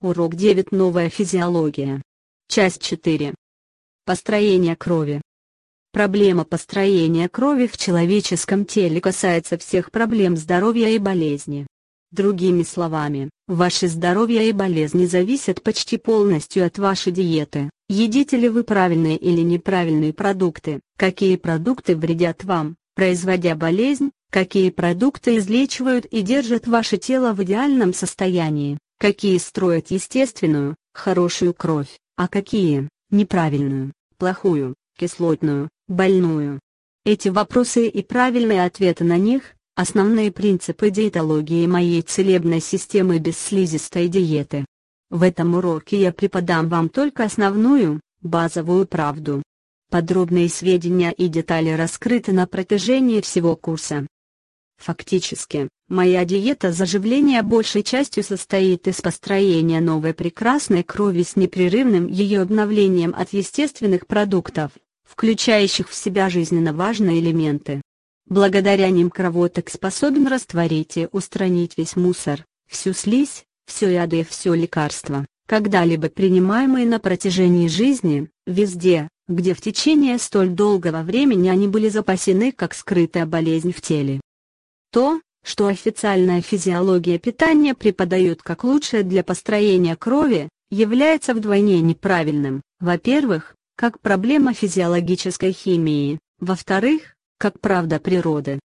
Урок 9. Новая физиология. Часть 4. Построение крови. Проблема построения крови в человеческом теле касается всех проблем здоровья и болезни. Другими словами, ваше здоровье и болезни зависят почти полностью от вашей диеты. Едите ли вы правильные или неправильные продукты, какие продукты вредят вам, производя болезнь, какие продукты излечивают и держат ваше тело в идеальном состоянии, какие строят естественную, хорошую кровь, а какие – неправильную, плохую, кислотную, больную. Эти вопросы и правильные ответы на них – основные принципы диетологии моей целебной системы бесслизистой диеты. В этом уроке я преподам вам только основную, базовую правду. Подробные сведения и детали раскрыты на протяжении всего курса. Фактически, моя диета заживления большей частью состоит из построения новой прекрасной крови с непрерывным ее обновлением от естественных продуктов, включающих в себя жизненно важные элементы. Благодаря ним кровоток способен растворить и устранить весь мусор, всю слизь, все яды и все лекарства, когда-либо принимаемые на протяжении жизни, везде, где в течение столь долгого времени они были запасены как скрытая болезнь в теле. То, что официальная физиология питания преподает как лучшее для построения крови, является вдвойне неправильным, во-первых, как проблема физиологической химии, во-вторых, как правда природы.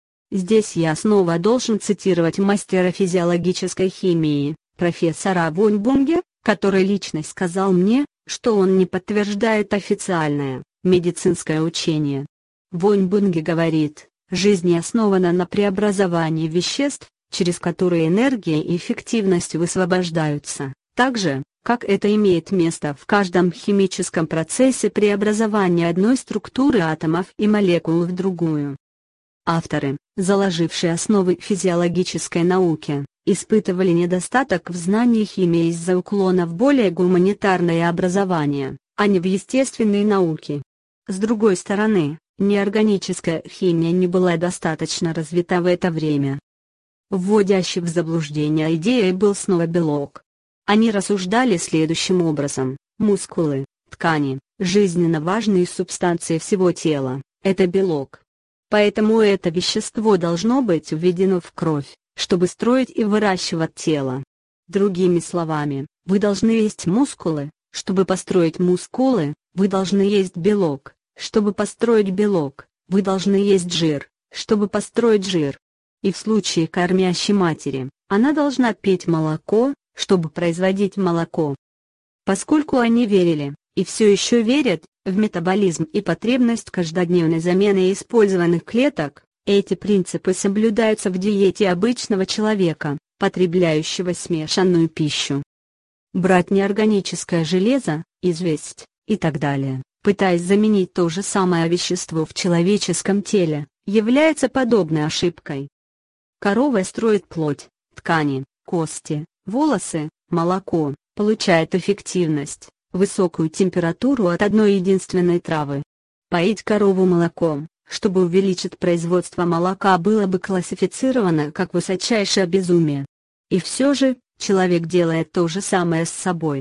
Здесь я снова должен цитировать мастера физиологической химии, профессора Войнбунге, который лично сказал мне, что он не подтверждает официальное, медицинское учение. Войнбунге говорит: жизнь основана на преобразовании веществ, через которые энергия и эффективность высвобождаются, так же, как это имеет место в каждом химическом процессе преобразования одной структуры атомов и молекул в другую. Авторы, заложившие основы физиологической науки, испытывали недостаток в знании химии из-за уклона в более гуманитарное образование, а не в естественные науки. С другой стороны, неорганическая химия не была достаточно развита в это время. Вводящей в заблуждение идеей был снова белок. Они рассуждали следующим образом: мускулы, ткани, жизненно важные субстанции всего тела – это белок. Поэтому это вещество должно быть введено в кровь, чтобы строить и выращивать тело. Другими словами, вы должны есть мускулы, чтобы построить мускулы, вы должны есть белок, чтобы построить белок, вы должны есть жир, чтобы построить жир. И в случае кормящей матери, она должна пить молоко, чтобы производить молоко. Поскольку они верили, и все еще верят, в метаболизм и потребность каждодневной замены использованных клеток, эти принципы соблюдаются в диете обычного человека, потребляющего смешанную пищу. Брать неорганическое железо, известь, и так далее, пытаясь заменить то же самое вещество в человеческом теле, является подобной ошибкой. Корова строит плоть, ткани, кости, волосы, молоко, получает эффективность, высокую температуру от одной единственной травы. Поить корову молоком, чтобы увеличить производство молока, было бы классифицировано как высочайшее безумие. И все же, человек делает то же самое с собой.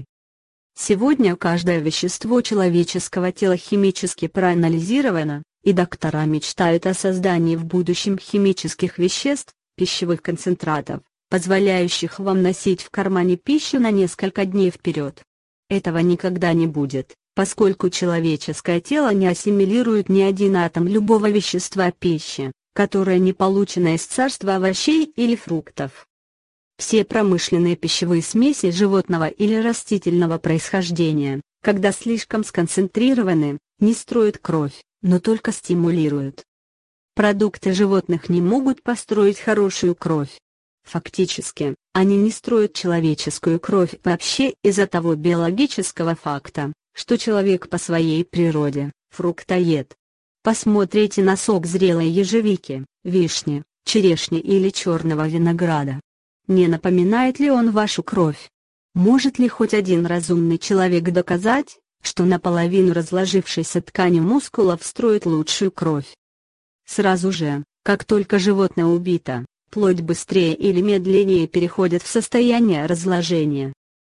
Сегодня каждое вещество человеческого тела химически проанализировано, и доктора мечтают о создании в будущем химических веществ, пищевых концентратов, позволяющих вам носить в кармане пищу на несколько дней вперед. Этого никогда не будет, поскольку человеческое тело не ассимилирует ни один атом любого вещества пищи, которое не получено из царства овощей или фруктов. Все промышленные пищевые смеси животного или растительного происхождения, когда слишком сконцентрированы, не строят кровь, но только стимулируют. Продукты животных не могут построить хорошую кровь. Фактически, они не строят человеческую кровь вообще из-за того биологического факта, что человек по своей природе – фруктоед. Посмотрите на сок зрелой ежевики, вишни, черешни или черного винограда. Не напоминает ли он вашу кровь? Может ли хоть один разумный человек доказать, что наполовину разложившейся ткани мускулов строит лучшую кровь? Сразу же, как только животное убито, плоть быстрее или медленнее переходит в состояние разложения.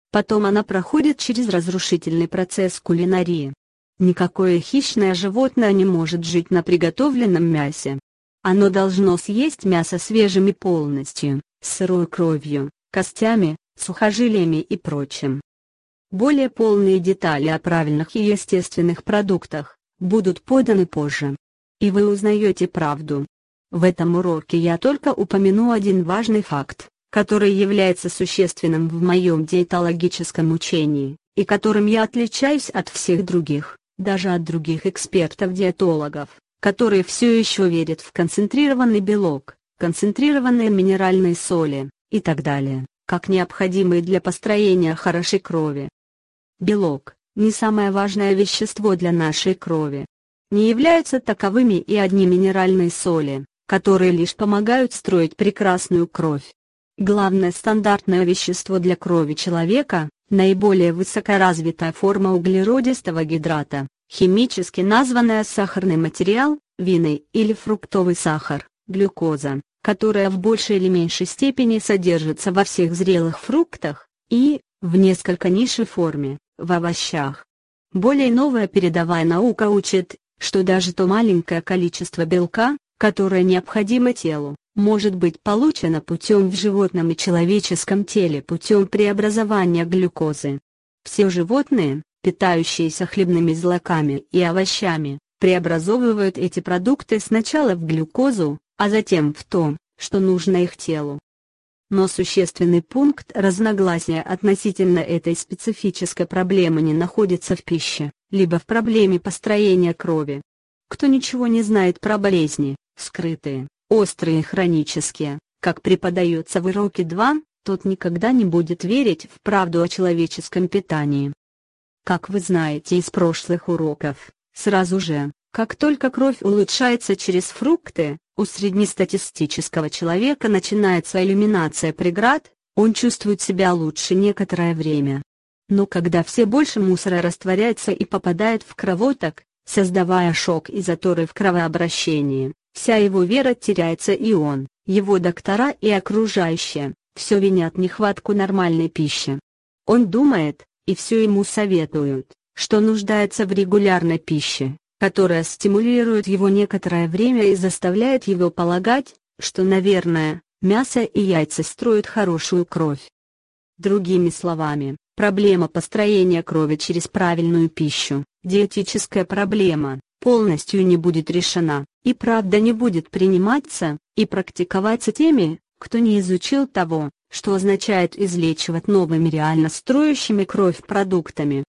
Потом она проходит через разрушительный процесс кулинарии. Никакое хищное животное не может жить на приготовленном мясе. Оно должно съесть мясо свежим и полностью, с сырой кровью, костями, сухожилиями и прочим. Более полные детали о правильных и естественных продуктах будут поданы позже. И вы узнаете правду. В этом уроке я только упомяну один важный факт, который является существенным в моем диетологическом учении, и которым я отличаюсь от всех других, даже от других экспертов-диетологов, которые все еще верят в концентрированный белок, концентрированные минеральные соли, и так далее, как необходимые для построения хорошей крови. Белок – не самое важное вещество для нашей крови. Не являются таковыми и одни минеральные соли, которые лишь помогают строить прекрасную кровь. Главное стандартное вещество для крови человека – наиболее высокоразвитая форма углеродистого гидрата, химически названная сахарный материал, винный или фруктовый сахар, глюкоза, которая в большей или меньшей степени содержится во всех зрелых фруктах, и, в несколько низшей форме, в овощах. Более новая передовая наука учит, что даже то маленькое количество белка, которое необходимо телу, может быть получено путем в животном и человеческом теле путем преобразования глюкозы. Все животные, питающиеся хлебными злаками и овощами, преобразовывают эти продукты сначала в глюкозу, а затем в то, что нужно их телу. Но существенный пункт разногласия относительно этой специфической проблемы не находится в пище, либо в проблеме построения крови. Кто ничего не знает про болезни, скрытые, острые и хронические, как преподается в уроке 2, тот никогда не будет верить в правду о человеческом питании. Как вы знаете из прошлых уроков, сразу же, как только кровь улучшается через фрукты, у среднестатистического человека начинается элиминация преград, он чувствует себя лучше некоторое время. Но когда все больше мусора растворяется и попадает в кровоток, создавая шок и заторы в кровообращении, вся его вера теряется, и он, его доктора и окружающие, все винят нехватку нормальной пищи. Он думает, и все ему советуют, что нуждается в регулярной пище, которая стимулирует его некоторое время и заставляет его полагать, что, наверное, мясо и яйца строят хорошую кровь. Другими словами, проблема построения крови через правильную пищу, диетическая проблема, полностью не будет решена, и правда не будет приниматься и практиковаться теми, кто не изучил того, что означает излечивать новыми реально строящими кровь продуктами.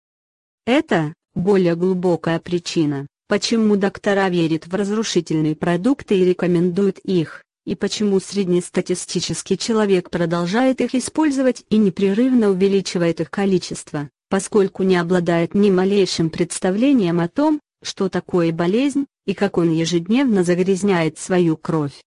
Это более глубокая причина, почему доктора верят в разрушительные продукты и рекомендуют их, и почему среднестатистический человек продолжает их использовать и непрерывно увеличивает их количество, поскольку не обладает ни малейшим представлением о том, что такое болезнь, и как он ежедневно загрязняет свою кровь.